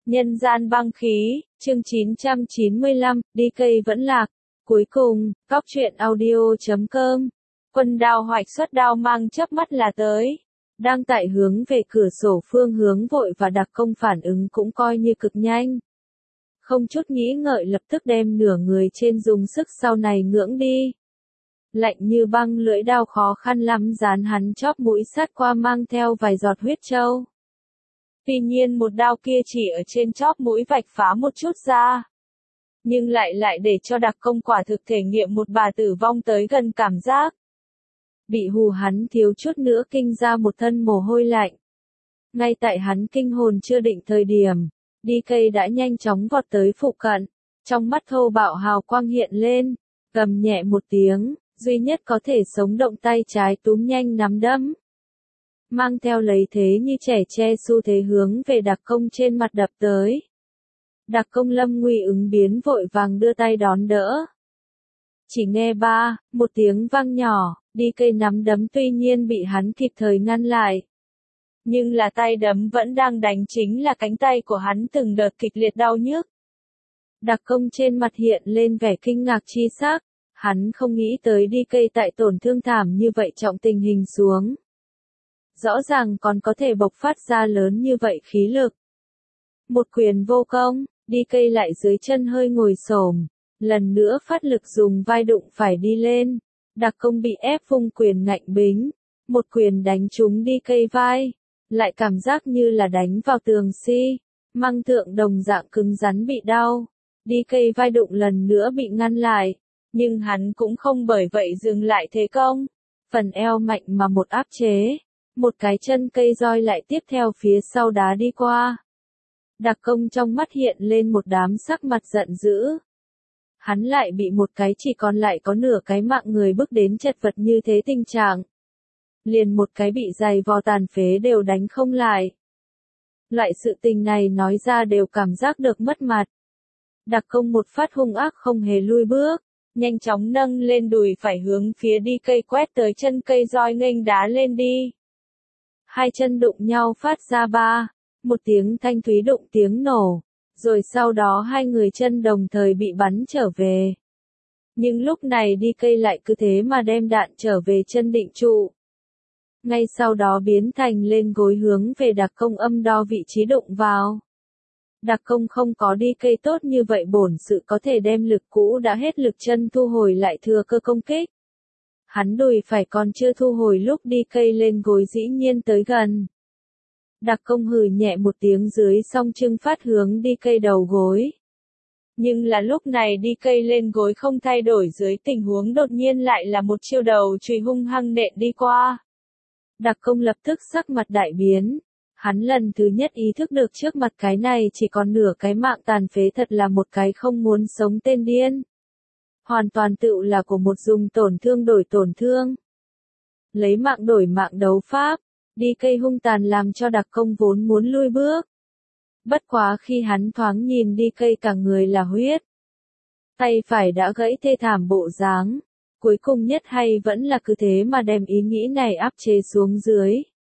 Nhân gian băng khí, chương 995, đi cây vẫn lạc. Cuối cùng, góc truyện audio.com. Quân đao hoạch xuất đao mang chớp mắt là tới. Đang tại hướng về cửa sổ phương hướng vội và đặc công phản ứng cũng coi như cực nhanh. Không chút nghĩ ngợi lập tức đem nửa người trên dùng sức sau này ngưỡng đi. Lạnh như băng lưỡi đao khó khăn lắm dán hắn chóp mũi sát qua mang theo vài giọt huyết trâu. Tuy nhiên một đao kia chỉ ở trên chóp mũi vạch phá một chút ra. Nhưng lại để cho đặc công quả thực thể nghiệm một bà tử vong tới gần cảm giác. Bị hù hắn thiếu chút nữa kinh ra một thân mồ hôi lạnh. Ngay tại hắn kinh hồn chưa định thời điểm, đi cây đã nhanh chóng vọt tới phụ cận. Trong mắt thô bạo hào quang hiện lên, gầm nhẹ một tiếng, duy nhất có thể sống động tay trái túm nhanh nắm đấm. Mang theo lấy thế như trẻ tre xu thế hướng về đặc công trên mặt đập tới. Đặc công lâm nguy ứng biến vội vàng đưa tay đón đỡ. Chỉ nghe một tiếng vang nhỏ, đi cây nắm đấm tuy nhiên bị hắn kịp thời ngăn lại. Nhưng là tay đấm vẫn đang đánh chính là cánh tay của hắn từng đợt kịch liệt đau nhức. Đặc công trên mặt hiện lên vẻ kinh ngạc chi sắc, hắn không nghĩ tới đi cây tại tổn thương thảm như vậy trọng tình hình xuống. Rõ ràng còn có thể bộc phát ra lớn như vậy khí lực. Một quyền vô công, đi cây lại dưới chân hơi ngồi xổm, lần nữa phát lực dùng vai đụng phải đi lên. Đặc công bị ép vung quyền ngạnh bính, một quyền đánh trúng đi cây vai, lại cảm giác như là đánh vào tường măng tượng đồng dạng cứng rắn bị đau. Đi cây vai đụng lần nữa bị ngăn lại, nhưng hắn cũng không bởi vậy dừng lại thế công. Phần eo mạnh mà một áp chế. Một cái chân cây roi lại tiếp theo phía sau đá đi qua. Đặc công trong mắt hiện lên một đám sắc mặt giận dữ. Hắn lại bị một cái chỉ còn lại có nửa cái mạng người bước đến chật vật như thế tình trạng. Liền một cái bị giày vò tàn phế đều đánh không lại. Loại sự tình này nói ra đều cảm giác được mất mặt. Đặc công một phát hung ác không hề lui bước, nhanh chóng nâng lên đùi phải hướng phía đi cây quét tới chân cây roi nghênh đá lên đi. Hai chân đụng nhau phát ra một tiếng thanh thúy đụng tiếng nổ, rồi sau đó hai người chân đồng thời bị bắn trở về. Nhưng lúc này đi cây lại cứ thế mà đem đạn trở về chân định trụ. Ngay sau đó biến thành lên gối hướng về đặc công âm đo vị trí đụng vào. Đặc công không có đi cây tốt như vậy bổn sự có thể đem lực cũ đã hết lực chân thu hồi lại thừa cơ công kích. Hắn đùi phải còn chưa thu hồi lúc đi cây lên gối dĩ nhiên tới gần. Đặc công hừ nhẹ một tiếng dưới song trưng phát hướng đi cây đầu gối. Nhưng là lúc này đi cây lên gối không thay đổi dưới tình huống đột nhiên lại là một chiêu đầu chùy hung hăng nện đi qua. Đặc công lập tức sắc mặt đại biến. Hắn lần thứ nhất ý thức được trước mặt cái này chỉ còn nửa cái mạng tàn phế thật là một cái không muốn sống tên điên. Hoàn toàn tựu là của một dùng tổn thương đổi tổn thương. Lấy mạng đổi mạng đấu pháp, đi cây hung tàn làm cho đặc công vốn muốn lui bước. Bất quá khi hắn thoáng nhìn đi cây cả người là huyết. Tay phải đã gãy thê thảm bộ dáng. Cuối cùng nhất hay vẫn là cứ thế mà đem ý nghĩ này áp chế xuống dưới.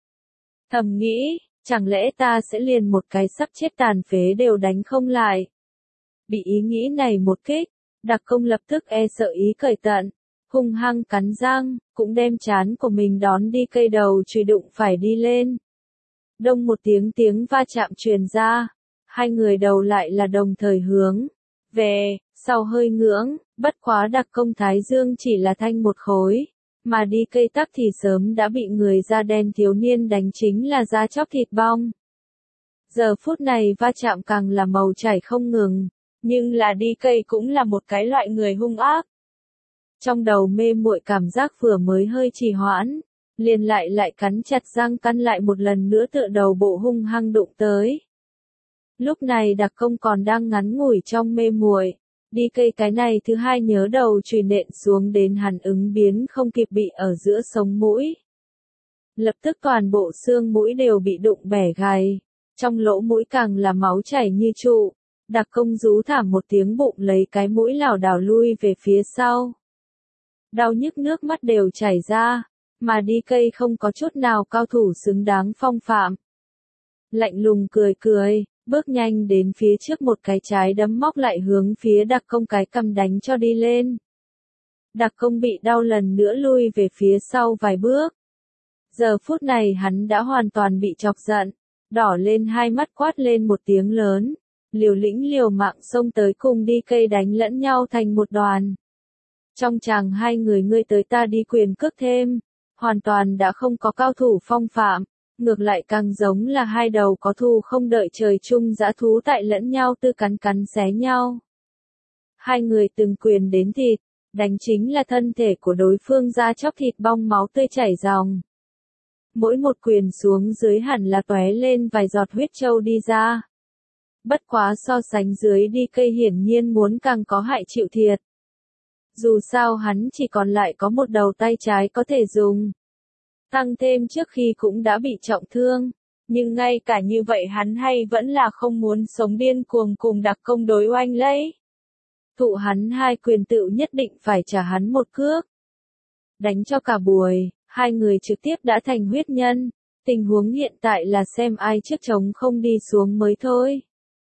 Thầm nghĩ, chẳng lẽ ta sẽ liền một cái sắp chết tàn phế đều đánh không lại. Bị ý nghĩ này một kích. Đặc công lập tức sợ ý cởi tận, hung hăng cắn răng, cũng đem trán của mình đón đi cây đầu chùy đụng phải đi lên. Đông một tiếng va chạm truyền ra, hai người đầu lại là đồng thời hướng về, sau hơi ngưỡng, bất quá đặc công thái dương chỉ là thanh một khối, mà đi cây tắc thì sớm đã bị người da đen thiếu niên đánh chính là da chóc thịt bong. Giờ phút này va chạm càng là màu chảy không ngừng. Nhưng là đi cây cũng là một cái loại người hung ác. Trong đầu mê muội cảm giác vừa mới hơi trì hoãn, liền lại cắn chặt răng căn lại một lần nữa tựa đầu bộ hung hăng đụng tới. Lúc này đặc công còn đang ngắn ngủi trong mê muội, đi cây cái này thứ hai nhớ đầu chùy nện xuống đến hắn ứng biến không kịp bị ở giữa sống mũi. Lập tức toàn bộ xương mũi đều bị đụng bẻ gầy, trong lỗ mũi càng là máu chảy như trụ. Đặc công rú thảm một tiếng bụng lấy cái mũi lảo đảo lui về phía sau. Đau nhức nước mắt đều chảy ra, mà đi cây không có chút nào cao thủ xứng đáng phong phạm. Lạnh lùng cười, bước nhanh đến phía trước một cái trái đấm móc lại hướng phía đặc công cái cằm đánh cho đi lên. Đặc công bị đau lần nữa lui về phía sau vài bước. Giờ phút này hắn đã hoàn toàn bị chọc giận, đỏ lên hai mắt quát lên một tiếng lớn, liều lĩnh liều mạng xông tới cùng đi cây đánh lẫn nhau thành một đoàn. Trong chàng hai người ngươi tới ta đi quyền cước thêm, hoàn toàn đã không có cao thủ phong phạm, ngược lại càng giống là hai đầu có thù không đợi trời chung dã thú tại lẫn nhau tư cắn cắn xé nhau. Hai người từng quyền đến thịt, đánh chính là thân thể của đối phương ra chóc thịt bong máu tươi chảy ròng. Mỗi một quyền xuống dưới hẳn là tóe lên vài giọt huyết trâu đi ra. Bất quá so sánh dưới đi cây hiển nhiên muốn càng có hại chịu thiệt. Dù sao hắn chỉ còn lại có một đầu tay trái có thể dùng. Tăng thêm trước khi cũng đã bị trọng thương. Nhưng ngay cả như vậy hắn hay vẫn là không muốn sống điên cuồng cùng đặc công đối oanh lấy. Thụ hắn hai quyền tự nhất định phải trả hắn một cước. Đánh cho cả buổi, hai người trực tiếp đã thành huyết nhân. Tình huống hiện tại là xem ai trước trống không đi xuống mới thôi.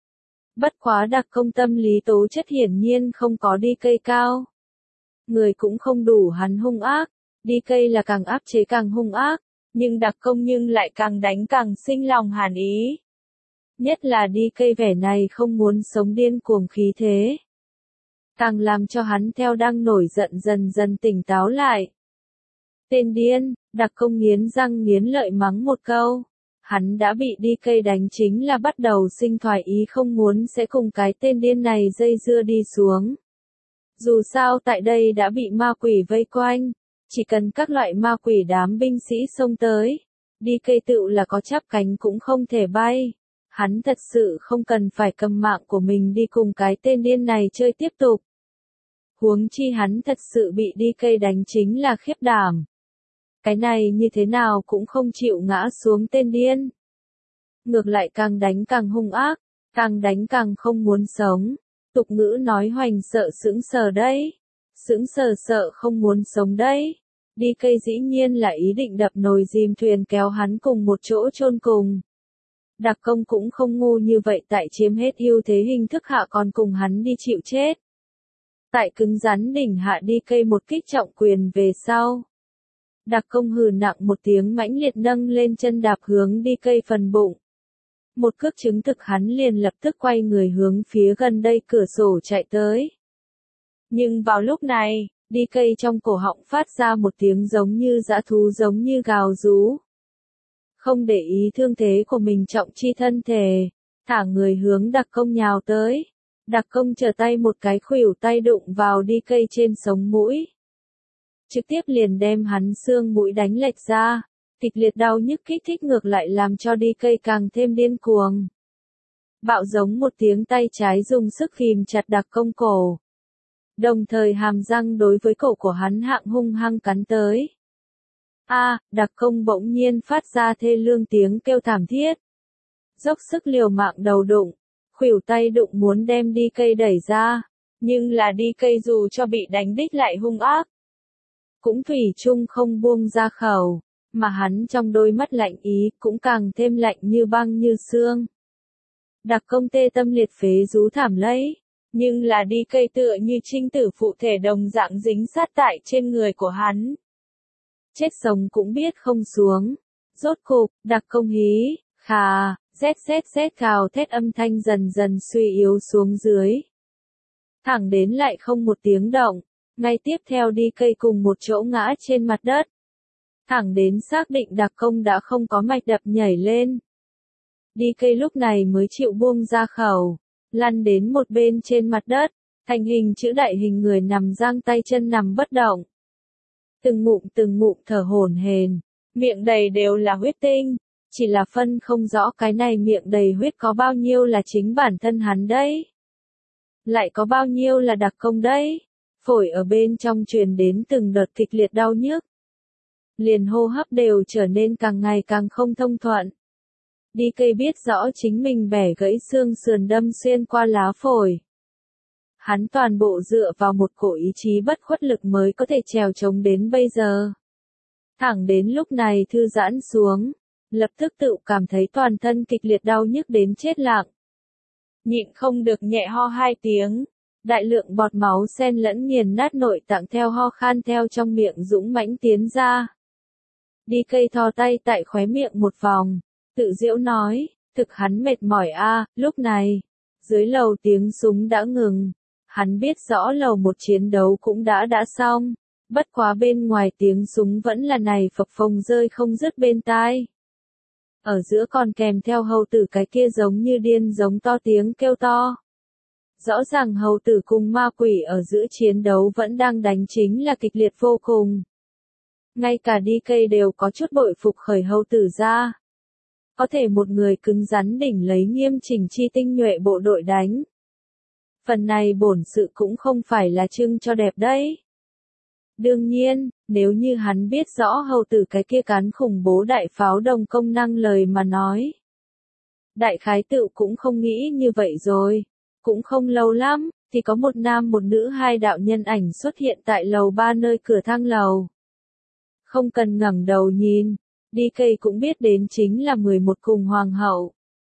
Bất quá đặc công tâm lý tố chất hiển nhiên không có đi cây cao. Người cũng không đủ hắn hung ác, đi cây là càng áp chế càng hung ác, nhưng đặc công nhưng lại càng đánh càng sinh lòng hàn ý. Nhất là đi cây vẻ này không muốn sống điên cuồng khí thế. Càng làm cho hắn theo đang nổi giận dần dần tỉnh táo lại. Tên điên, đặc công nghiến răng nghiến lợi mắng một câu. Hắn đã bị đi cây đánh chính là bắt đầu sinh thoái ý không muốn sẽ cùng cái tên điên này dây dưa đi xuống. Dù sao tại đây đã bị ma quỷ vây quanh, chỉ cần các loại ma quỷ đám binh sĩ xông tới, đi cây tựu là có chắp cánh cũng không thể bay. Hắn thật sự không cần phải cầm mạng của mình đi cùng cái tên điên này chơi tiếp tục. Huống chi hắn thật sự bị đi cây đánh chính là khiếp đảm. Cái này như thế nào cũng không chịu ngã xuống tên điên. Ngược lại càng đánh càng hung ác, càng đánh càng không muốn sống. Tục ngữ nói hoành sợ sững sờ đấy. Sững sờ sợ không muốn sống đấy. Đi cây dĩ nhiên là ý định đập nồi dìm thuyền kéo hắn cùng một chỗ chôn cùng. Đặc công cũng không ngu như vậy tại chiếm hết ưu thế hình thức hạ còn cùng hắn đi chịu chết. Tại cứng rắn đỉnh hạ đi cây một kích trọng quyền về sau. Đặc công hừ nặng một tiếng mãnh liệt nâng lên chân đạp hướng đi cây phần bụng. Một cước chứng thực hắn liền lập tức quay người hướng phía gần đây cửa sổ chạy tới. Nhưng vào lúc này, đi cây trong cổ họng phát ra một tiếng giống như dã thú giống như gào rú. Không để ý thương thế của mình trọng chi thân thể, thả người hướng đặc công nhào tới. Đặc công trở tay một cái khuỷu tay đụng vào đi cây trên sống mũi. Trực tiếp liền đem hắn xương mũi đánh lệch ra, kịch liệt đau nhức kích thích ngược lại làm cho đi cây càng thêm điên cuồng. Bạo giống một tiếng tay trái dùng sức ghìm chặt đặc công cổ. Đồng thời hàm răng đối với cổ của hắn hạng hung hăng cắn tới. Đặc công bỗng nhiên phát ra thê lương tiếng kêu thảm thiết. Dốc sức liều mạng đầu đụng, khuỷu tay đụng muốn đem đi cây đẩy ra, nhưng là đi cây dù cho bị đánh đích lại hung ác. Cũng thủy chung không buông ra khẩu, mà hắn trong đôi mắt lạnh ý cũng càng thêm lạnh như băng như xương. Đặc công tê tâm liệt phế rú thảm lấy, nhưng là đi cây tựa như trinh tử phụ thể đồng dạng dính sát tại trên người của hắn. Chết sống cũng biết không xuống. Rốt cục, đặc công hí, khà, rét gào thét âm thanh dần dần suy yếu xuống dưới. Thẳng đến lại không một tiếng động, ngay tiếp theo đi cây cùng một chỗ ngã trên mặt đất. Thẳng đến xác định đặc công đã không có mạch đập nhảy lên. Đi cây lúc này mới chịu buông ra khẩu, lăn đến một bên trên mặt đất, thành hình chữ đại hình người nằm giang tay chân nằm bất động. Từng ngụm thở hổn hển, miệng đầy đều là huyết tinh, chỉ là phân không rõ cái này miệng đầy huyết có bao nhiêu là chính bản thân hắn đấy. Lại có bao nhiêu là đặc công đấy. Phổi ở bên trong truyền đến từng đợt kịch liệt đau nhức. Liền hô hấp đều trở nên càng ngày càng không thông thuận. Đi cây biết rõ chính mình bẻ gãy xương sườn đâm xuyên qua lá phổi. Hắn toàn bộ dựa vào một cổ ý chí bất khuất lực mới có thể trèo chống đến bây giờ. Thẳng đến lúc này thư giãn xuống, lập tức tự cảm thấy toàn thân kịch liệt đau nhức đến chết lặng, nhịn không được nhẹ ho 2 tiếng. Đại lượng bọt máu xen lẫn nghiền nát nội tạng theo ho khan theo trong miệng dũng mãnh tiến ra. DK thò tay tại khóe miệng một vòng, tự giễu nói, thực hắn mệt mỏi a. Lúc này, dưới lầu tiếng súng đã ngừng. Hắn biết rõ lầu một chiến đấu cũng đã xong, bất quá bên ngoài tiếng súng vẫn là này phập phồng rơi không dứt bên tai. Ở giữa còn kèm theo hầu tử cái kia giống như điên giống to tiếng kêu to. Rõ ràng hầu tử cùng ma quỷ ở giữa chiến đấu vẫn đang đánh chính là kịch liệt vô cùng. Ngay cả DK đều có chút bội phục khởi hầu tử ra. Có thể một người cứng rắn đỉnh lấy nghiêm chỉnh chi tinh nhuệ bộ đội đánh. Phần này bổn sự cũng không phải là trưng cho đẹp đấy. Đương nhiên, nếu như hắn biết rõ hầu tử cái kia cán khủng bố đại pháo đồng công năng lời mà nói. Đại khái tựu cũng không nghĩ như vậy rồi. Cũng không lâu lắm, thì có một nam một nữ hai đạo nhân ảnh xuất hiện tại lầu 3 nơi cửa thang lầu. Không cần ngẩng đầu nhìn, DK cũng biết đến chính là 11 cùng hoàng hậu.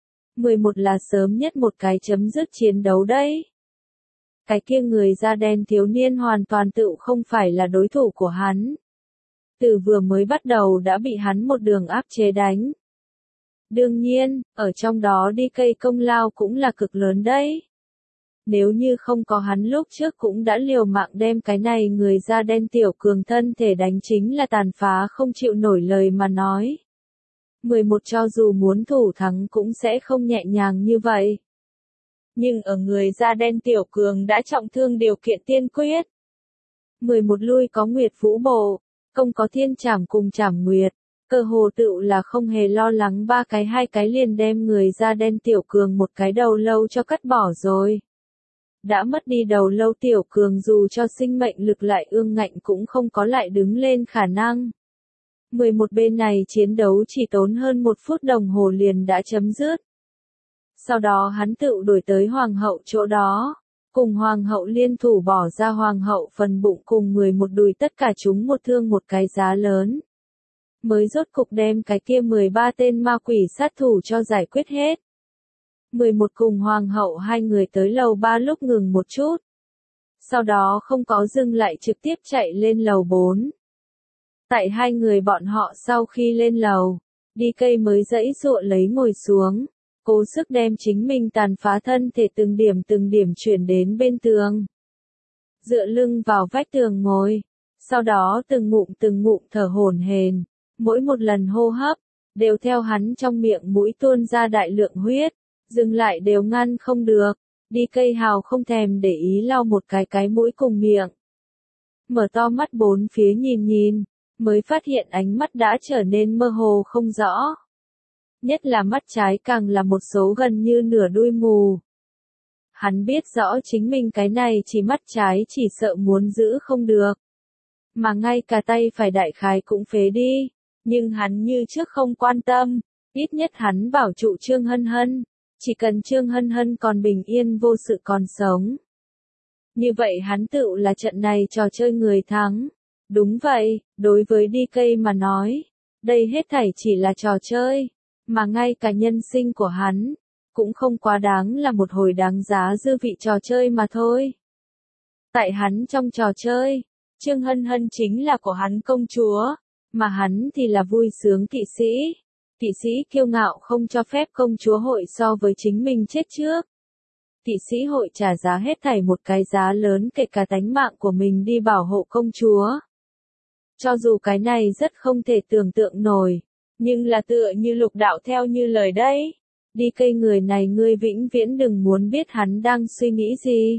11 là sớm nhất một cái chấm dứt chiến đấu đấy. Cái kia người da đen thiếu niên hoàn toàn tự không phải là đối thủ của hắn. Từ vừa mới bắt đầu đã bị hắn một đường áp chế đánh. Đương nhiên, ở trong đó DK công lao cũng là cực lớn đấy. Nếu như không có hắn lúc trước cũng đã liều mạng đem cái này người da đen tiểu cường thân thể đánh chính là tàn phá không chịu nổi lời mà nói. 11 cho dù muốn thủ thắng cũng sẽ không nhẹ nhàng như vậy. Nhưng ở người da đen tiểu cường đã trọng thương điều kiện tiên quyết. 11 lui có Nguyệt Vũ Bộ, công có Thiên Trảm cùng Trảm Nguyệt, cơ hồ tựu là không hề lo lắng 2 cái liền đem người da đen tiểu cường một cái đầu lâu cho cắt bỏ rồi. Đã mất đi đầu lâu tiểu cường dù cho sinh mệnh lực lại ương ngạnh cũng không có lại đứng lên khả năng. 11 bên này chiến đấu chỉ tốn hơn 1 phút đồng hồ liền đã chấm dứt. Sau đó hắn tự đổi tới hoàng hậu chỗ đó, cùng hoàng hậu liên thủ bỏ ra hoàng hậu phần bụng cùng 11 đùi tất cả chúng một thương một cái giá lớn. Mới rốt cục đem cái kia 13 tên ma quỷ sát thủ cho giải quyết hết. 11 cùng hoàng hậu hai người tới lầu 3 lúc ngừng một chút. Sau đó không có dừng lại trực tiếp chạy lên lầu 4. Tại hai người bọn họ sau khi lên lầu, DK mới giãy giụa lấy ngồi xuống, cố sức đem chính mình tàn phá thân thể từng điểm chuyển đến bên tường. Dựa lưng vào vách tường ngồi, sau đó từng ngụm thở hổn hển, mỗi một lần hô hấp, đều theo hắn trong miệng mũi tuôn ra đại lượng huyết, dừng lại đều ngăn không được, DK hào không thèm để ý lau một cái mũi cùng miệng. Mở to mắt bốn phía nhìn, mới phát hiện ánh mắt đã trở nên mơ hồ không rõ. Nhất là mắt trái càng là một số gần như nửa đuôi mù. Hắn biết rõ chính mình cái này chỉ mắt trái chỉ sợ muốn giữ không được. Mà ngay cả tay phải đại khái cũng phế đi. Nhưng hắn như trước không quan tâm. Ít nhất hắn bảo trụ Trương Hân Hân. Chỉ cần Trương Hân Hân còn bình yên vô sự còn sống. Như vậy hắn tự là trận này trò chơi người thắng. Đúng vậy, đối với DK mà nói. Đây hết thảy chỉ là trò chơi. Mà ngay cả nhân sinh của hắn, cũng không quá đáng là một hồi đáng giá dư vị trò chơi mà thôi. Tại hắn trong trò chơi, Trương Hân Hân chính là của hắn công chúa, mà hắn thì là vui sướng kỵ sĩ. Kỵ sĩ kiêu ngạo không cho phép công chúa hội so với chính mình chết trước. Kỵ sĩ hội trả giá hết thảy một cái giá lớn kể cả tánh mạng của mình đi bảo hộ công chúa. Cho dù cái này rất không thể tưởng tượng nổi. Nhưng là tựa như Lục đạo theo như lời đấy. DK người này ngươi vĩnh viễn đừng muốn biết hắn đang suy nghĩ gì.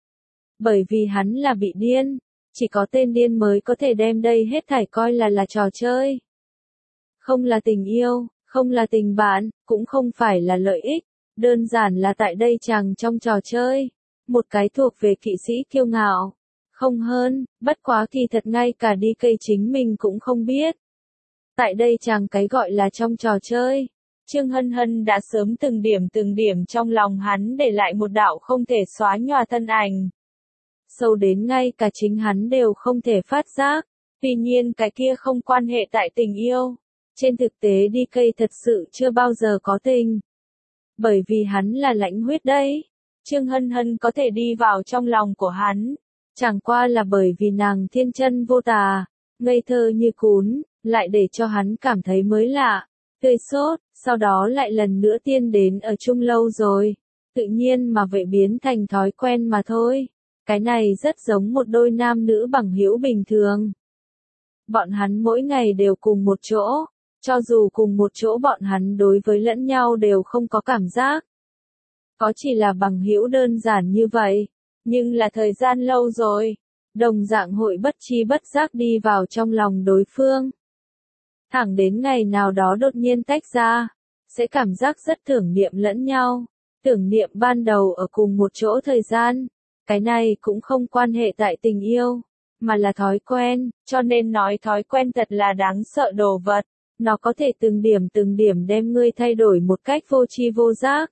Bởi vì hắn là bị điên. Chỉ có tên điên mới có thể đem đây hết thảy coi là trò chơi. Không là tình yêu, không là tình bạn, cũng không phải là lợi ích. Đơn giản là tại đây chàng trong trò chơi. Một cái thuộc về kỵ sĩ kiêu ngạo. Không hơn, bất quá kỳ thật ngay cả DK chính mình cũng không biết. Tại đây chàng cái gọi là trong trò chơi, Trương Hân Hân đã sớm từng điểm trong lòng hắn để lại một đạo không thể xóa nhòa thân ảnh. Sâu đến ngay cả chính hắn đều không thể phát giác, tuy nhiên cái kia không quan hệ tại tình yêu. Trên thực tế DK thật sự chưa bao giờ có tình. Bởi vì hắn là lãnh huyết đấy. Trương Hân Hân có thể đi vào trong lòng của hắn. Chẳng qua là bởi vì nàng thiên chân vô tà, ngây thơ như cún, lại để cho hắn cảm thấy mới lạ, tươi sốt, sau đó lại lần nữa tiên đến ở chung lâu rồi. Tự nhiên mà vậy biến thành thói quen mà thôi. Cái này rất giống một đôi nam nữ bằng hữu bình thường. Bọn hắn mỗi ngày đều cùng một chỗ, cho dù cùng một chỗ bọn hắn đối với lẫn nhau đều không có cảm giác. Có chỉ là bằng hữu đơn giản như vậy, nhưng là thời gian lâu rồi, đồng dạng hội bất tri bất giác đi vào trong lòng đối phương. Thẳng đến ngày nào đó đột nhiên tách ra, sẽ cảm giác rất tưởng niệm lẫn nhau, tưởng niệm ban đầu ở cùng một chỗ thời gian. Cái này cũng không quan hệ tại tình yêu, mà là thói quen, cho nên nói thói quen thật là đáng sợ đồ vật. Nó có thể từng điểm đem ngươi thay đổi một cách vô tri vô giác.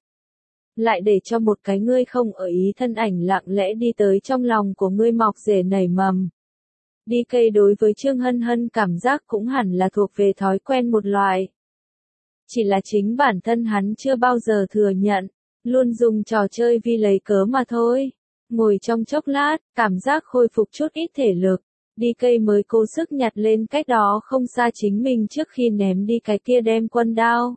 Lại để cho một cái ngươi không ở ý thân ảnh lặng lẽ đi tới trong lòng của ngươi mọc rễ nảy mầm. Đi cây đối với Trương Hân Hân cảm giác cũng hẳn là thuộc về thói quen một loại. Chỉ là chính bản thân hắn chưa bao giờ thừa nhận, luôn dùng trò chơi vì lấy cớ mà thôi. Ngồi trong chốc lát, cảm giác khôi phục chút ít thể lực. Đi cây mới cố sức nhặt lên cách đó không xa chính mình trước khi ném đi cái kia đem quân đao.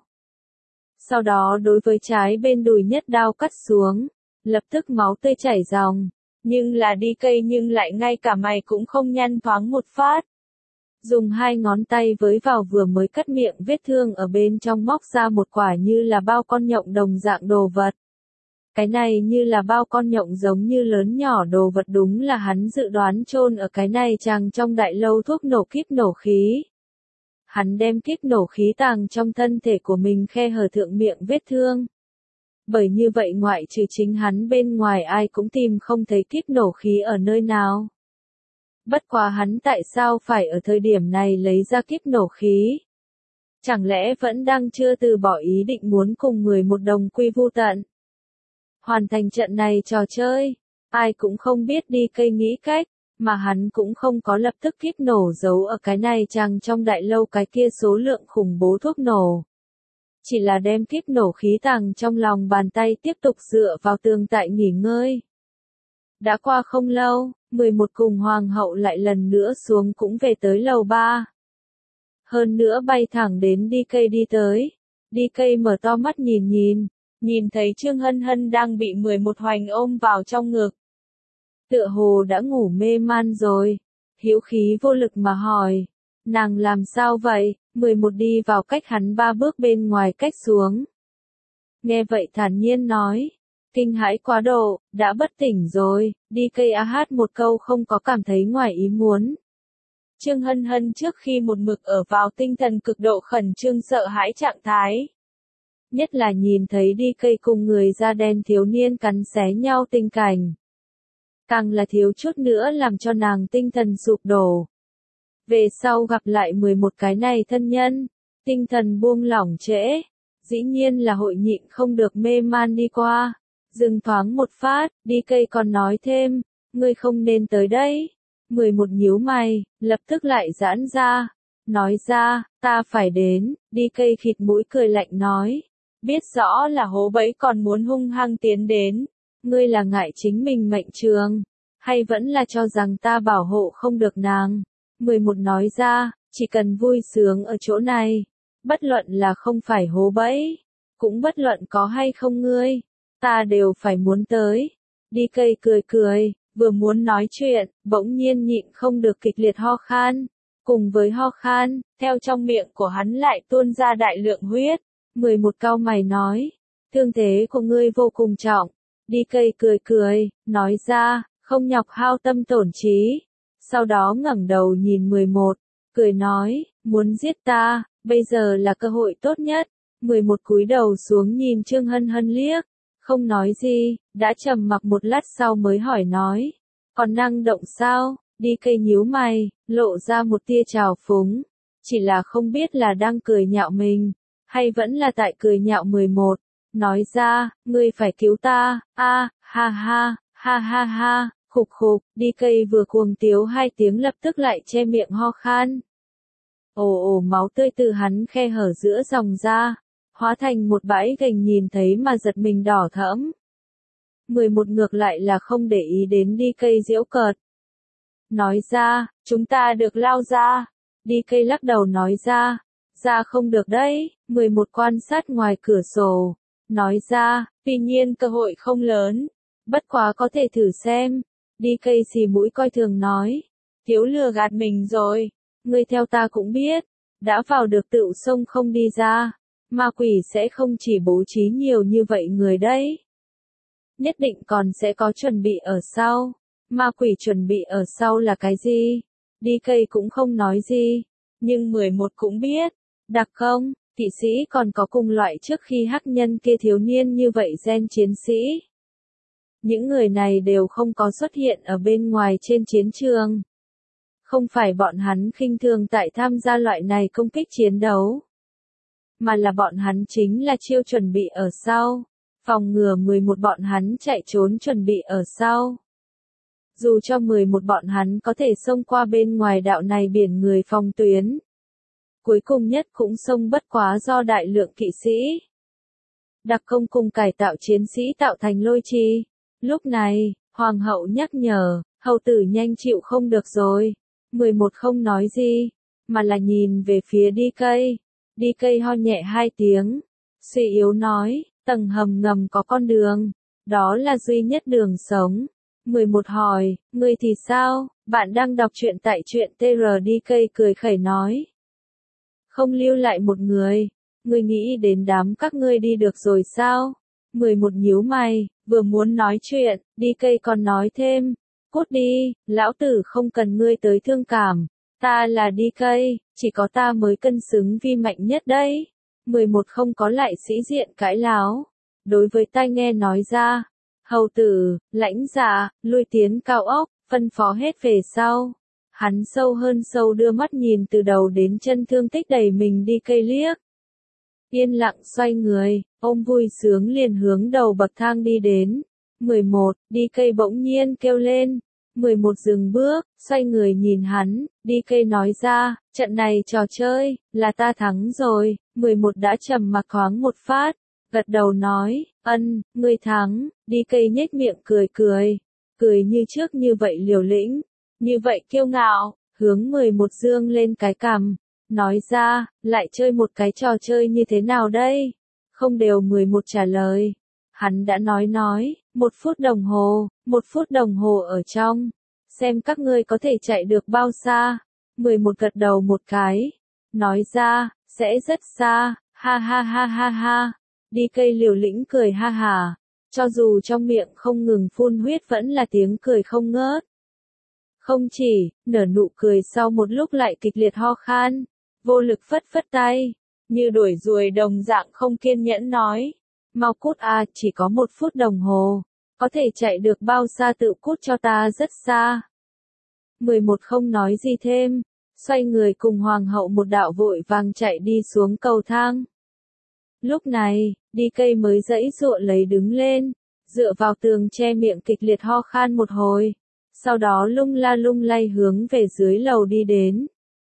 Sau đó đối với trái bên đùi nhất đao cắt xuống, lập tức máu tươi chảy ròng. Nhưng là đi cây nhưng lại ngay cả mày cũng không nhăn thoáng một phát. Dùng hai ngón tay với vào vừa mới cắt miệng vết thương ở bên trong móc ra một quả như là bao con nhộng đồng dạng đồ vật. Cái này như là bao con nhộng giống như lớn nhỏ đồ vật đúng là hắn dự đoán chôn ở cái này chàng trong đại lâu thuốc nổ kíp nổ khí. Hắn đem kíp nổ khí tàng trong thân thể của mình khe hở thượng miệng vết thương. Bởi như vậy ngoại trừ chính hắn bên ngoài ai cũng tìm không thấy kíp nổ khí ở nơi nào. Bất quá hắn tại sao phải ở thời điểm này lấy ra kíp nổ khí? Chẳng lẽ vẫn đang chưa từ bỏ ý định muốn cùng người một đồng quy vu tận? Hoàn thành trận này trò chơi, ai cũng không biết đi cây nghĩ cách, mà hắn cũng không có lập tức kíp nổ giấu ở cái này chàng trong đại lâu cái kia số lượng khủng bố thuốc nổ. Chỉ là đem kíp nổ khí tàng trong lòng bàn tay tiếp tục dựa vào tường tại nghỉ ngơi. Đã qua không lâu, 11 cùng hoàng hậu lại lần nữa xuống cũng về tới lầu 3. Hơn nữa bay thẳng đến đi cây đi tới. Đi cây mở to mắt nhìn thấy Trương Hân Hân đang bị 11 hoành ôm vào trong ngực. Tựa hồ đã ngủ mê man rồi. Hữu khí vô lực mà hỏi. Nàng làm sao vậy? 11 đi vào cách hắn 3 bước bên ngoài cách xuống. Nghe vậy thản nhiên nói. Kinh hãi quá độ, đã bất tỉnh rồi. Đi cây hát một câu không có cảm thấy ngoài ý muốn. Trương Hân Hân trước khi một mực ở vào tinh thần cực độ khẩn trương sợ hãi trạng thái. Nhất là nhìn thấy đi cây cùng người da đen thiếu niên cắn xé nhau tình cảnh. Càng là thiếu chút nữa làm cho nàng tinh thần sụp đổ. Về sau gặp lại 11 cái này thân nhân, tinh thần buông lỏng trễ, dĩ nhiên là hội nhịn không được mê man đi qua. Dừng thoáng một phát, đi cây còn nói thêm, ngươi không nên tới đây. 11 nhíu mày, lập tức lại giãn ra, nói ra, ta phải đến, đi cây khịt mũi cười lạnh nói. Biết rõ là hố bẫy còn muốn hung hăng tiến đến, ngươi là ngại chính mình mệnh trường, hay vẫn là cho rằng ta bảo hộ không được nàng. 11 nói ra, chỉ cần vui sướng ở chỗ này, bất luận là không phải hố bẫy, cũng bất luận có hay không ngươi, ta đều phải muốn tới. Đi cây cười, vừa muốn nói chuyện, bỗng nhiên nhịn không được kịch liệt ho khan. Cùng với ho khan, theo trong miệng của hắn lại tuôn ra đại lượng huyết. 11 cau mày nói, thương thế của ngươi vô cùng trọng. Đi cây cười, nói ra, không nhọc hao tâm tổn trí. Sau đó ngẩng đầu nhìn 11, cười nói, muốn giết ta, bây giờ là cơ hội tốt nhất. 11 cúi đầu xuống nhìn Trương Hân Hân liếc, không nói gì, đã trầm mặc một lát sau mới hỏi nói, còn năng động sao? Đi cây nhíu mày, lộ ra một tia trào phúng, chỉ là không biết là đang cười nhạo mình, hay vẫn là tại cười nhạo 11, nói ra, ngươi phải cứu ta, ha, khục, đi cây vừa cuồng tiếu 2 tiếng lập tức lại che miệng ho khan. Ồ máu tươi từ hắn khe hở giữa dòng ra, hóa thành một bãi gành nhìn thấy mà giật mình đỏ thẫm. 11 ngược lại là không để ý đến DK giễu cợt. Nói ra, chúng ta được lao ra. DK lắc đầu nói ra không được đấy. 11 quan sát ngoài cửa sổ. Nói ra, tuy nhiên cơ hội không lớn. Bất quá có thể thử xem. DK xì mũi coi thường nói. Thiếu lừa gạt mình rồi. Ngươi theo ta cũng biết. Đã vào được tựu sông không đi ra. Ma quỷ sẽ không chỉ bố trí nhiều như vậy người đấy. Nhất định còn sẽ có chuẩn bị ở sau. Ma quỷ chuẩn bị ở sau là cái gì? DK cũng không nói gì. Nhưng 11 cũng biết. Đặc công, kỵ sĩ còn có cùng loại trước khi hắc nhân kia thiếu niên như vậy gen chiến sĩ. Những người này đều không có xuất hiện ở bên ngoài trên chiến trường. Không phải bọn hắn khinh thường tại tham gia loại này công kích chiến đấu. Mà là bọn hắn chính là chiêu chuẩn bị ở sau. Phòng ngừa 11 bọn hắn chạy trốn chuẩn bị ở sau. Dù cho 11 bọn hắn có thể xông qua bên ngoài đạo này biển người phòng tuyến. Cuối cùng nhất cũng xông bất quá do đại lượng kỵ sĩ. Đặc công cùng cải tạo chiến sĩ tạo thành lôi trì. Lúc này, hoàng hậu nhắc nhở, hầu tử nhanh chịu không được rồi. 11 không nói gì, mà là nhìn về phía DK. DK ho nhẹ 2 tiếng. Suy yếu nói, tầng hầm ngầm có con đường. Đó là duy nhất đường sống. 11 hỏi, ngươi thì sao? Bạn đang đọc truyện tại truyện TRDK cười khẩy nói. Không lưu lại một người. Ngươi nghĩ đến đám các ngươi đi được rồi sao? 11 nhíu mày, vừa muốn nói chuyện, DK còn nói thêm. Cút đi, lão tử không cần ngươi tới thương cảm. Ta là DK, chỉ có ta mới cân xứng vi mạnh nhất đấy. 11 không có lại sĩ diện cãi láo. Đối với tai nghe nói ra. Hầu tử, lãnh dạ, lui tiến cao ốc, phân phó hết về sau. Hắn sâu hơn sâu đưa mắt nhìn từ đầu đến chân thương tích đầy mình DK liếc. Yên lặng xoay người, ôm vui sướng liền hướng đầu bậc thang đi đến. 11, DK bỗng nhiên kêu lên. 11 dừng bước, xoay người nhìn hắn, DK nói ra, trận này trò chơi, là ta thắng rồi. 11 đã trầm mặc thoáng một phát, gật đầu nói, ngươi thắng. DK nhếch miệng cười cười như trước như vậy liều lĩnh, như vậy kiêu ngạo, hướng 11 dương lên cái cằm, nói ra, lại chơi một cái trò chơi như thế nào đây? Không đều 11 trả lời. Hắn đã nói, 1 phút đồng hồ ở trong, xem các ngươi có thể chạy được bao xa. 11 gật đầu một cái, nói ra, sẽ rất xa, ha ha ha ha ha. DK liều lĩnh cười ha hà, cho dù trong miệng không ngừng phun huyết vẫn là tiếng cười không ngớt. Không chỉ, nở nụ cười sau một lúc lại kịch liệt ho khan, vô lực phất phất tay, như đuổi ruồi đồng dạng không kiên nhẫn nói. Mau cút à, chỉ có 1 phút đồng hồ, có thể chạy được bao xa tự cút cho ta rất xa. 11 không nói gì thêm, xoay người cùng hoàng hậu một đạo vội vàng chạy đi xuống cầu thang. Lúc này, DK mới giãy giụa lấy đứng lên, dựa vào tường che miệng kịch liệt ho khan một hồi, sau đó lung la lung lay hướng về dưới lầu đi đến.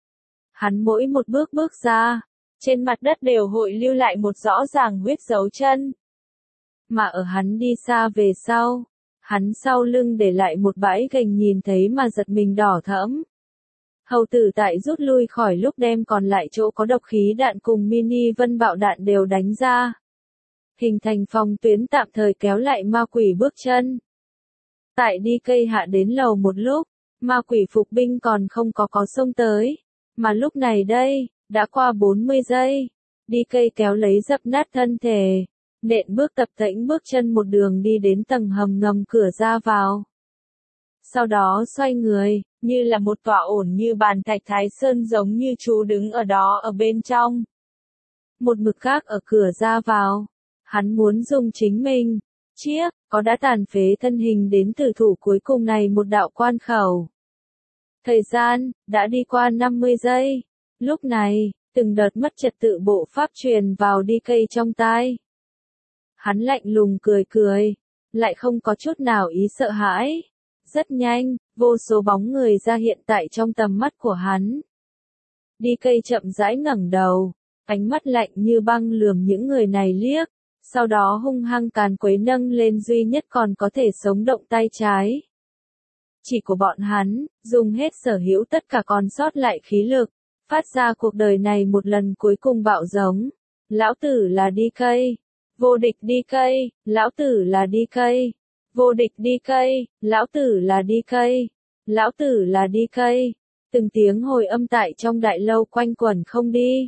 Hắn mỗi một bước ra, trên mặt đất đều hội lưu lại một rõ ràng huyết dấu chân. Mà ở hắn đi xa về sau, hắn sau lưng để lại một bãi gành nhìn thấy mà giật mình đỏ thẫm. Hầu tử tại rút lui khỏi lúc đem còn lại chỗ có độc khí đạn cùng mini vân bạo đạn đều đánh ra. Hình thành phòng tuyến tạm thời kéo lại ma quỷ bước chân. Tại DK hạ đến lầu một lúc, ma quỷ phục binh còn không có xông tới. Mà lúc này đây, đã qua 40 giây. DK kéo lấy dập nát thân thể. Nện bước tập tễnh bước chân một đường đi đến tầng hầm ngầm cửa ra vào. Sau đó xoay người, như là một tọa ổn như bàn thạch Thái Sơn giống như chú đứng ở đó ở bên trong. Một mực khác ở cửa ra vào. Hắn muốn dùng chính mình, có đã tàn phế thân hình đến tử thủ cuối cùng này một đạo quan khẩu. Thời gian, đã đi qua 50 giây. Lúc này, từng đợt mất trật tự bộ pháp truyền vào DK trong tai. Hắn lạnh lùng cười, lại không có chút nào ý sợ hãi. Rất nhanh, vô số bóng người ra hiện tại trong tầm mắt của hắn. DK chậm rãi ngẩng đầu, ánh mắt lạnh như băng lườm những người này liếc, sau đó hung hăng càn quấy nâng lên duy nhất còn có thể sống động tay trái. Chỉ của bọn hắn, dùng hết sở hữu tất cả còn sót lại khí lực, phát ra cuộc đời này một lần cuối cùng bạo giống. Lão tử là DK, vô địch DK, lão tử là DK, vô địch DK, lão tử là DK, lão tử là DK. Từng tiếng hồi âm tại trong đại lâu quanh quẩn không đi.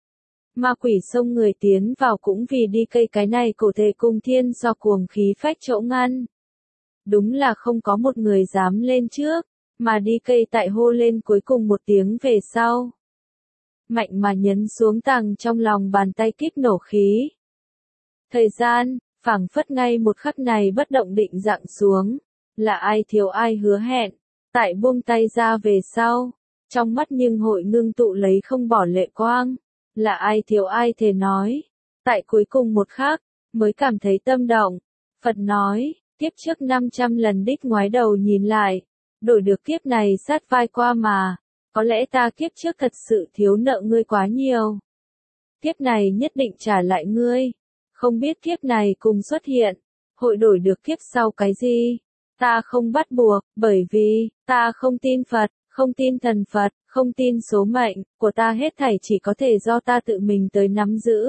Ma quỷ xông người tiến vào cũng vì DK cái này cổ thể cung thiên do cuồng khí phách chỗ ngăn. Đúng là không có một người dám lên trước, mà DK tại hô lên cuối cùng một tiếng về sau. Mạnh mà nhấn xuống tàng trong lòng bàn tay kích nổ khí. Thời gian, phảng phất ngay một khắc này bất động định dặng xuống. Là ai thiếu ai hứa hẹn, tại buông tay ra về sau. Trong mắt nhưng hội ngưng tụ lấy không bỏ lệ quang. Là ai thiếu ai thề nói. Tại cuối cùng một khắc, mới cảm thấy tâm động. Phật nói, kiếp trước 500 lần đích ngoái đầu nhìn lại. Đổi được kiếp này sát vai qua mà. Có lẽ ta kiếp trước thật sự thiếu nợ ngươi quá nhiều. Kiếp này nhất định trả lại ngươi. Không biết kiếp này cùng xuất hiện. Hội đổi được kiếp sau cái gì? Ta không bắt buộc, bởi vì, ta không tin Phật, không tin thần Phật, không tin số mệnh, của ta hết thảy chỉ có thể do ta tự mình tới nắm giữ.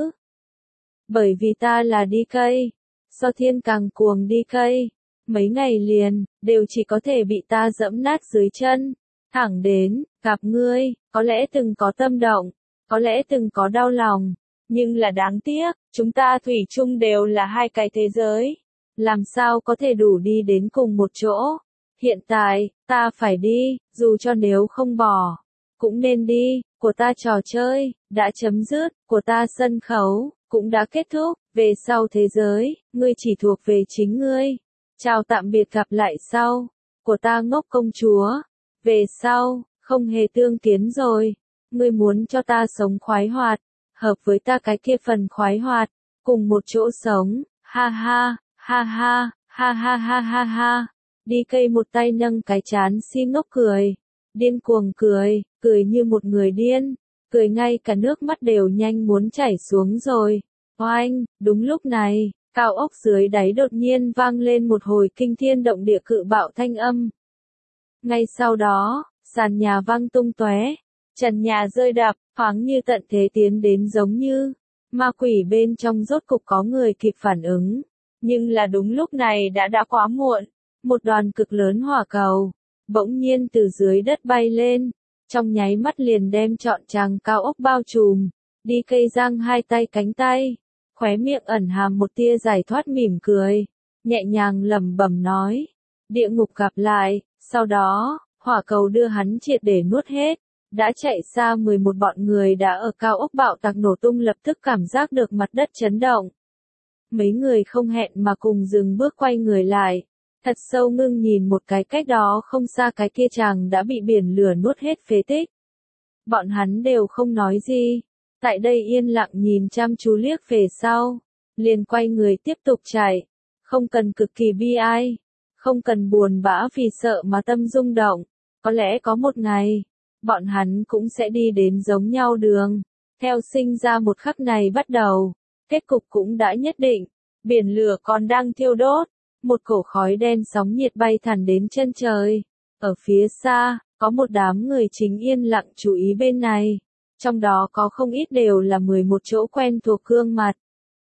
Bởi vì ta là DK, so thiên càng cuồng DK, mấy ngày liền, đều chỉ có thể bị ta dẫm nát dưới chân. Thẳng đến, gặp ngươi, có lẽ từng có tâm động, có lẽ từng có đau lòng, nhưng là đáng tiếc, chúng ta thủy chung đều là hai cái thế giới. Làm sao có thể đủ đi đến cùng một chỗ? Hiện tại, ta phải đi, dù cho nếu không bỏ, cũng nên đi, của ta trò chơi, đã chấm dứt, của ta sân khấu, cũng đã kết thúc, về sau thế giới, ngươi chỉ thuộc về chính ngươi. Chào tạm biệt gặp lại sau, của ta ngốc công chúa, về sau, không hề tương kiến rồi, ngươi muốn cho ta sống khoái hoạt, hợp với ta cái kia phần khoái hoạt, cùng một chỗ sống, ha ha. Ha ha, ha ha ha ha ha. DK một tay nâng cái chán si ngốc cười. Điên cuồng cười, cười như một người điên. Cười ngay cả nước mắt đều nhanh muốn chảy xuống rồi. Oanh, đúng lúc này, cao ốc dưới đáy đột nhiên vang lên một hồi kinh thiên động địa cự bạo thanh âm. Ngay sau đó, sàn nhà vang tung tóe, trần nhà rơi đập, thoáng như tận thế tiến đến giống như. Ma quỷ bên trong rốt cục có người kịp phản ứng. Nhưng là đúng lúc này đã quá muộn, một đoàn cực lớn hỏa cầu, bỗng nhiên từ dưới đất bay lên, trong nháy mắt liền đem trọn tràng cao ốc bao trùm, đi cây giang hai tay cánh tay, khóe miệng ẩn hàm một tia giải thoát mỉm cười, nhẹ nhàng lẩm bẩm nói, địa ngục gặp lại, sau đó, hỏa cầu đưa hắn triệt để nuốt hết. Đã chạy xa 11 bọn người đã ở cao ốc bạo tạc nổ tung lập tức cảm giác được mặt đất chấn động. Mấy người không hẹn mà cùng dừng bước quay người lại, thật sâu ngưng nhìn một cái cách đó không xa cái kia chàng đã bị biển lửa nuốt hết phế tích. Bọn hắn đều không nói gì, tại đây yên lặng nhìn chăm chú liếc về sau, liền quay người tiếp tục chạy, không cần cực kỳ bi ai, không cần buồn bã vì sợ mà tâm rung động, có lẽ có một ngày, bọn hắn cũng sẽ đi đến giống nhau đường, theo sinh ra một khắc này bắt đầu. Kết cục cũng đã nhất định, biển lửa còn đang thiêu đốt, một cổ khói đen sóng nhiệt bay thẳng đến chân trời. Ở phía xa, có một đám người chính yên lặng chú ý bên này, trong đó có không ít đều là 11 chỗ quen thuộc gương mặt.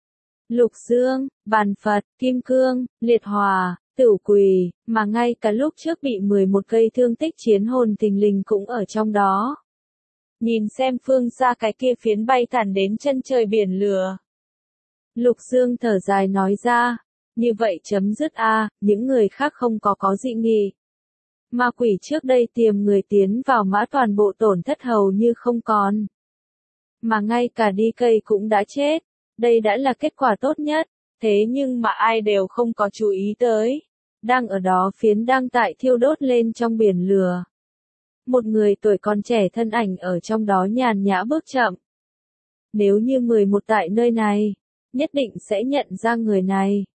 Lục Dương, Bàn Phật, Kim Cương, Liệt Hòa, Tửu Quỳ, mà ngay cả lúc trước bị 11 cây thương tích chiến hồn thình lình cũng ở trong đó. Nhìn xem phương xa cái kia phiến bay thẳng đến chân trời biển lửa. Lục Dương thở dài nói ra, như vậy chấm dứt a, những người khác không có dị nghị. Ma quỷ trước đây tiềm người tiến vào mã toàn bộ tổn thất hầu như không còn. Mà ngay cả DK cũng đã chết, đây đã là kết quả tốt nhất, thế nhưng mà ai đều không có chú ý tới. Đang ở đó phiến đang tại thiêu đốt lên trong biển lửa. Một người tuổi còn trẻ thân ảnh ở trong đó nhàn nhã bước chậm. Nếu như 11 tại nơi này, nhất định sẽ nhận ra người này.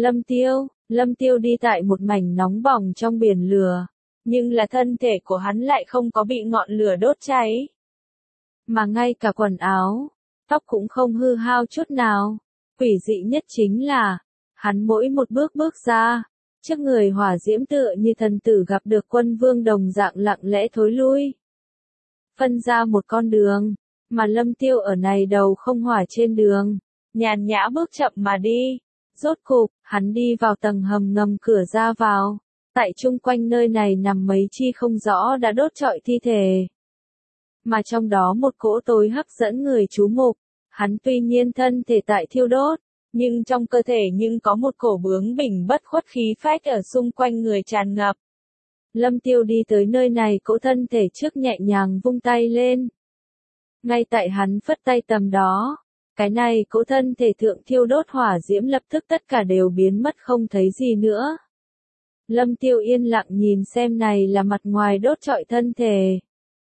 Lâm Tiêu đi tại một mảnh nóng bỏng trong biển lửa, nhưng là thân thể của hắn lại không có bị ngọn lửa đốt cháy. Mà ngay cả quần áo, tóc cũng không hư hao chút nào. Quỷ dị nhất chính là, hắn mỗi một bước bước ra, trước người hỏa diễm tựa như thần tử gặp được quân vương đồng dạng lặng lẽ thối lui. Phân ra một con đường, mà Lâm Tiêu ở này đầu không hỏa trên đường, nhàn nhã bước chậm mà đi. Rốt cục, hắn đi vào tầng hầm ngầm cửa ra vào. Tại chung quanh nơi này nằm mấy chi không rõ đã đốt trọi thi thể. Mà trong đó một cỗ tối hấp dẫn người chú mục. Hắn tuy nhiên thân thể tại thiêu đốt, nhưng trong cơ thể nhưng có một cổ bướng bỉnh bất khuất khí phách ở xung quanh người tràn ngập. Lâm Tiêu đi tới nơi này cỗ thân thể trước nhẹ nhàng vung tay lên. Ngay tại hắn phất tay tầm đó, cái này cỗ thân thể thượng thiêu đốt hỏa diễm lập tức tất cả đều biến mất không thấy gì nữa. Lâm Tiêu yên lặng nhìn xem này là mặt ngoài đốt trọi thân thể.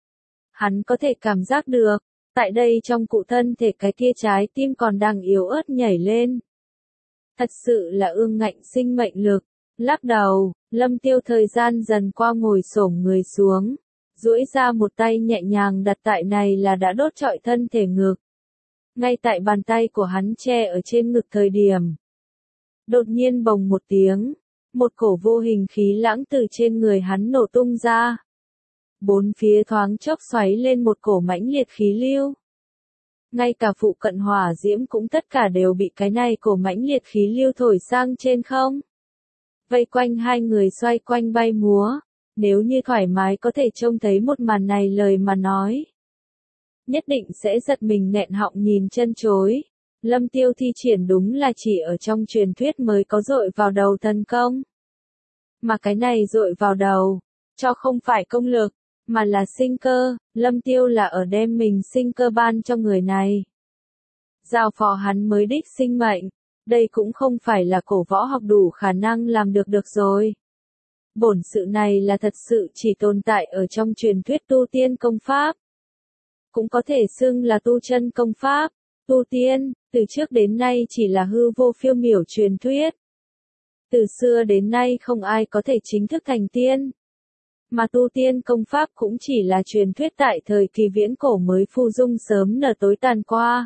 Hắn có thể cảm giác được, tại đây trong cụ thân thể cái kia trái tim còn đang yếu ớt nhảy lên. Thật sự là ương ngạnh sinh mệnh lực. Lắc đầu, Lâm Tiêu thời gian dần qua ngồi xổm người xuống, duỗi ra một tay nhẹ nhàng đặt tại này là đã đốt trọi thân thể ngực. Ngay tại bàn tay của hắn che ở trên ngực thời điểm. Đột nhiên bồng một tiếng, một cổ vô hình khí lãng từ trên người hắn nổ tung ra. Bốn phía thoáng chốc xoáy lên một cổ mãnh liệt khí lưu. Ngay cả phụ cận hỏa diễm cũng tất cả đều bị cái này cổ mãnh liệt khí lưu thổi sang trên không. Vây quanh hai người xoay quanh bay múa, nếu như thoải mái có thể trông thấy một màn này lời mà nói. Nhất định sẽ giật mình nghẹn họng nhìn chân chối. Lâm Tiêu thi triển đúng là chỉ ở trong truyền thuyết mới có dội vào đầu thần công. Mà cái này dội vào đầu, cho không phải công lực, mà là sinh cơ, Lâm Tiêu là ở đem mình sinh cơ ban cho người này. Giao phó hắn mới đích sinh mệnh, đây cũng không phải là cổ võ học đủ khả năng làm được rồi. Bổn sự này là thật sự chỉ tồn tại ở trong truyền thuyết tu tiên công pháp. Cũng có thể xưng là tu chân công pháp, tu tiên, từ trước đến nay chỉ là hư vô phiêu miểu truyền thuyết. Từ xưa đến nay không ai có thể chính thức thành tiên. Mà tu tiên công pháp cũng chỉ là truyền thuyết tại thời kỳ viễn cổ mới phù dung sớm nở tối tàn qua.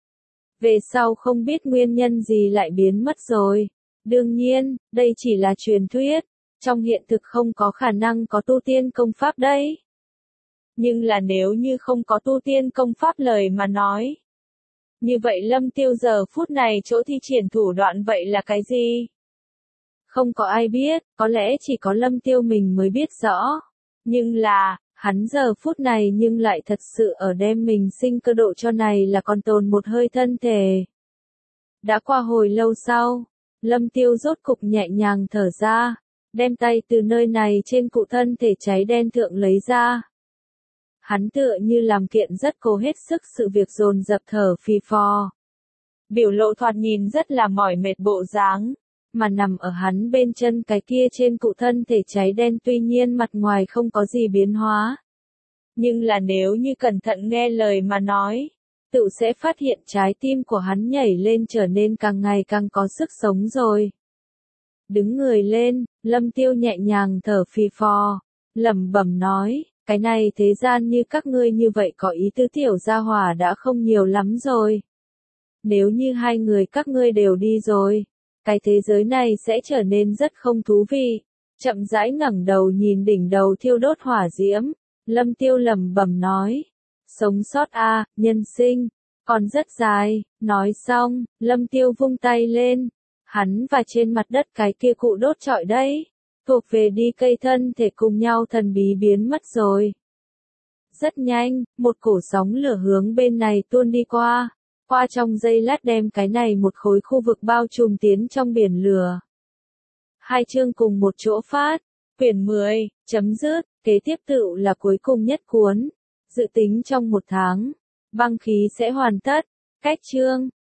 Về sau không biết nguyên nhân gì lại biến mất rồi. Đương nhiên, đây chỉ là truyền thuyết, trong hiện thực không có khả năng có tu tiên công pháp đấy. Nhưng là nếu như không có tu tiên công pháp lời mà nói. Như vậy Lâm Tiêu giờ phút này chỗ thi triển thủ đoạn vậy là cái gì? Không có ai biết, có lẽ chỉ có Lâm Tiêu mình mới biết rõ. Nhưng là, hắn giờ phút này nhưng lại thật sự ở đem mình sinh cơ độ cho này là còn tồn một hơi thân thể. Đã qua hồi lâu sau, Lâm Tiêu rốt cục nhẹ nhàng thở ra, đem tay từ nơi này trên cụ thân thể cháy đen thượng lấy ra. Hắn tựa như làm kiện rất cố hết sức sự việc dồn dập thở phì phò. Biểu lộ thoạt nhìn rất là mỏi mệt bộ dáng. Mà nằm ở hắn bên chân cái kia trên cụ thân thể cháy đen tuy nhiên mặt ngoài không có gì biến hóa. Nhưng là nếu như cẩn thận nghe lời mà nói, tự sẽ phát hiện trái tim của hắn nhảy lên trở nên càng ngày càng có sức sống rồi. Đứng người lên, Lâm Tiêu nhẹ nhàng thở phì phò, lẩm bẩm nói, cái này thế gian như các ngươi như vậy có ý tứ tiểu gia hỏa đã không nhiều lắm rồi. Nếu như hai người các ngươi đều đi rồi, cái thế giới này sẽ trở nên rất không thú vị. Chậm rãi ngẩng đầu nhìn đỉnh đầu thiêu đốt hỏa diễm, Lâm Tiêu lẩm bẩm nói, sống sót a, nhân sinh, còn rất dài. Nói xong, Lâm Tiêu vung tay lên, hắn và trên mặt đất cái kia cụ đốt trọi đấy, thuộc về đi cây thân thể cùng nhau thần bí biến mất rồi. Rất nhanh, một cổ sóng lửa hướng bên này tuôn đi qua. Qua trong giây lát đem cái này một khối khu vực bao trùm tiến trong biển lửa. Hai chương cùng một chỗ phát. Quyển 10, chấm dứt, kế tiếp tự là cuối cùng nhất cuốn. Dự tính trong 1 tháng, băng khí sẽ hoàn tất. Cách chương.